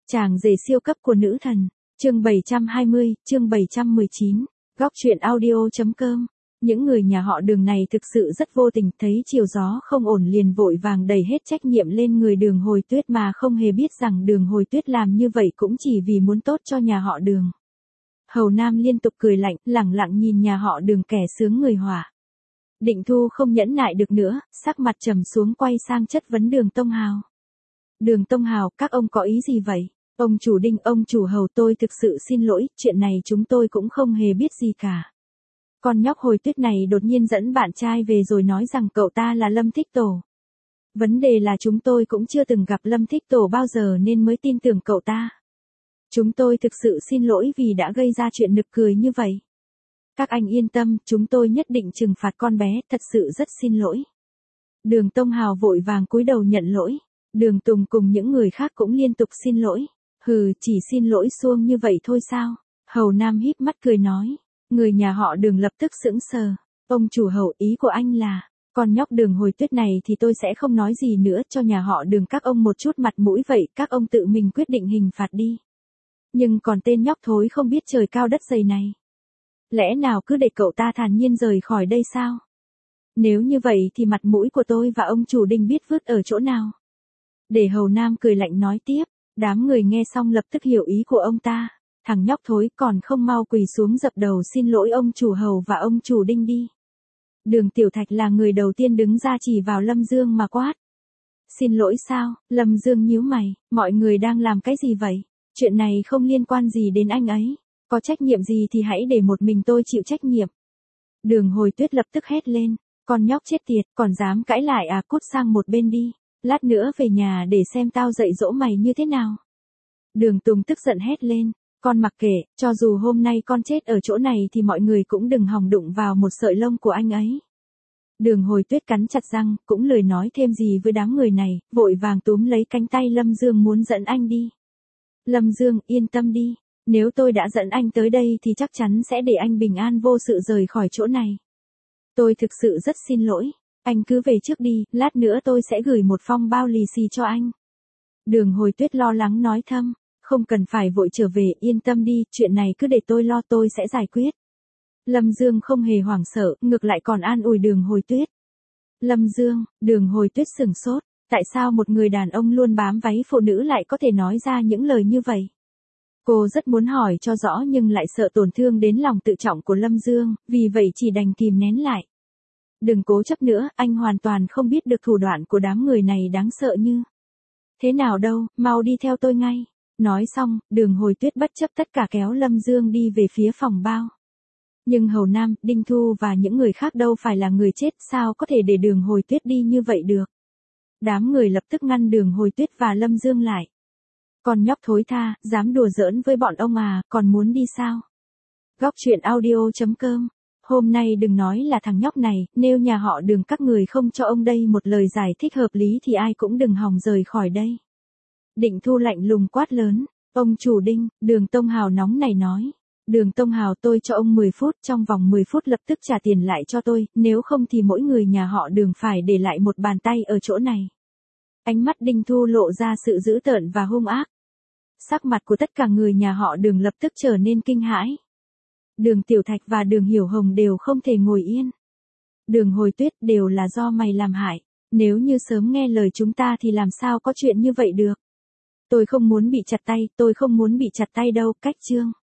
Chàng rể siêu cấp của nữ thần. Chương 720, chương 719. Góc truyện audio.com. Những người nhà họ Đường này thực sự rất vô tình, thấy chiều gió không ổn liền vội vàng đẩy hết trách nhiệm lên người Đường Hồi Tuyết mà không hề biết rằng Đường Hồi Tuyết làm như vậy cũng chỉ vì muốn tốt cho nhà họ Đường. Hầu Nam liên tục cười lạnh, lẳng lặng nhìn nhà họ Đường kẻ sướng người họa. Định Thu không nhẫn nại được nữa, sắc mặt trầm xuống quay sang chất vấn Đường Tông Hào. Đường Tông Hào, các ông có ý gì vậy? Ông chủ Đinh, ông chủ Hầu, tôi thực sự xin lỗi, chuyện này chúng tôi cũng không hề biết gì cả. Con nhóc Hồi Tuyết này đột nhiên dẫn bạn trai về rồi nói rằng cậu ta là Lâm Thích Tổ. Vấn đề là chúng tôi cũng chưa từng gặp Lâm Thích Tổ bao giờ nên mới tin tưởng cậu ta. Chúng tôi thực sự xin lỗi vì đã gây ra chuyện nực cười như vậy. Các anh yên tâm, chúng tôi nhất định trừng phạt con bé, thật sự rất xin lỗi. Đường Tông Hào vội vàng cúi đầu nhận lỗi. Đường Tùng cùng những người khác cũng liên tục xin lỗi. Hừ, chỉ xin lỗi suông như vậy thôi sao? Hầu Nam híp mắt cười nói. Người nhà họ Đường lập tức sững sờ. Ông chủ Hầu, ý của anh là, con nhóc Đường Hồi Tuyết này thì tôi sẽ không nói gì nữa, cho nhà họ Đường các ông một chút mặt mũi vậy, các ông tự mình quyết định hình phạt đi. Nhưng còn tên nhóc thối không biết trời cao đất dày này, lẽ nào cứ để cậu ta thản nhiên rời khỏi đây sao? Nếu như vậy thì mặt mũi của tôi và ông chủ Đinh biết vứt ở chỗ nào? Để Hầu Nam cười lạnh nói tiếp. Đám người nghe xong lập tức hiểu ý của ông ta. Thằng nhóc thối, còn không mau quỳ xuống dập đầu xin lỗi ông chủ Hầu và ông chủ Đinh đi. Đường Tiểu Thạch là người đầu tiên đứng ra chỉ vào Lâm Dương mà quát. Xin lỗi sao? Lâm Dương nhíu mày, mọi người đang làm cái gì vậy? Chuyện này không liên quan gì đến anh ấy. Có trách nhiệm gì thì hãy để một mình tôi chịu trách nhiệm. Đường Hồi Tuyết lập tức hét lên. Con nhóc chết tiệt, còn dám cãi lại à, cút sang một bên đi. Lát nữa về nhà để xem tao dạy dỗ mày như thế nào. Đường Tùng tức giận hét lên. Con mặc kệ, cho dù hôm nay con chết ở chỗ này thì mọi người cũng đừng hòng đụng vào một sợi lông của anh ấy. Đường Hồi Tuyết cắn chặt răng, cũng lười nói thêm gì với đám người này, vội vàng túm lấy cánh tay Lâm Dương muốn dẫn anh đi. Lâm Dương, yên tâm đi, nếu tôi đã dẫn anh tới đây thì chắc chắn sẽ để anh bình an vô sự rời khỏi chỗ này. Tôi thực sự rất xin lỗi, anh cứ về trước đi, lát nữa tôi sẽ gửi một phong bao lì xì cho anh. Đường Hồi Tuyết lo lắng nói thầm. Không cần phải vội trở về, yên tâm đi, chuyện này cứ để tôi lo, tôi sẽ giải quyết. Lâm Dương không hề hoảng sợ, ngược lại còn an ủi Đường Hồi Tuyết. Lâm Dương, Đường Hồi Tuyết sửng sốt, tại sao một người đàn ông luôn bám váy phụ nữ lại có thể nói ra những lời như vậy? Cô rất muốn hỏi cho rõ nhưng lại sợ tổn thương đến lòng tự trọng của Lâm Dương, vì vậy chỉ đành kìm nén lại. Đừng cố chấp nữa, anh hoàn toàn không biết được thủ đoạn của đám người này đáng sợ như thế nào đâu, mau đi theo tôi ngay. Nói xong, Đường Hồi Tuyết bất chấp tất cả kéo Lâm Dương đi về phía phòng bao. Nhưng Hầu Nam, Đinh Thu và những người khác đâu phải là người chết, sao có thể để Đường Hồi Tuyết đi như vậy được. Đám người lập tức ngăn Đường Hồi Tuyết và Lâm Dương lại. Con nhóc thối tha, dám đùa giỡn với bọn ông à, còn muốn đi sao? Góc truyện audio.com. Hôm nay đừng nói là thằng nhóc này, nếu nhà họ Đường các người không cho ông đây một lời giải thích hợp lý thì ai cũng đừng hòng rời khỏi đây. Định Thu lạnh lùng quát lớn. Ông chủ Đinh, Đường Tông Hào nóng này nói. Đường Tông Hào, tôi cho ông 10 phút, trong vòng 10 phút lập tức trả tiền lại cho tôi, nếu không thì mỗi người nhà họ Đường phải để lại một bàn tay ở chỗ này. Ánh mắt Đinh Thu lộ ra sự dữ tợn và hung ác. Sắc mặt của tất cả người nhà họ Đường lập tức trở nên kinh hãi. Đường Tiểu Thạch và Đường Hiểu Hồng đều không thể ngồi yên. Đường Hồi Tuyết, đều là do mày làm hại. Nếu như sớm nghe lời chúng ta thì làm sao có chuyện như vậy được. Tôi không muốn bị chặt tay, tôi không muốn bị chặt tay đâu, cách chương.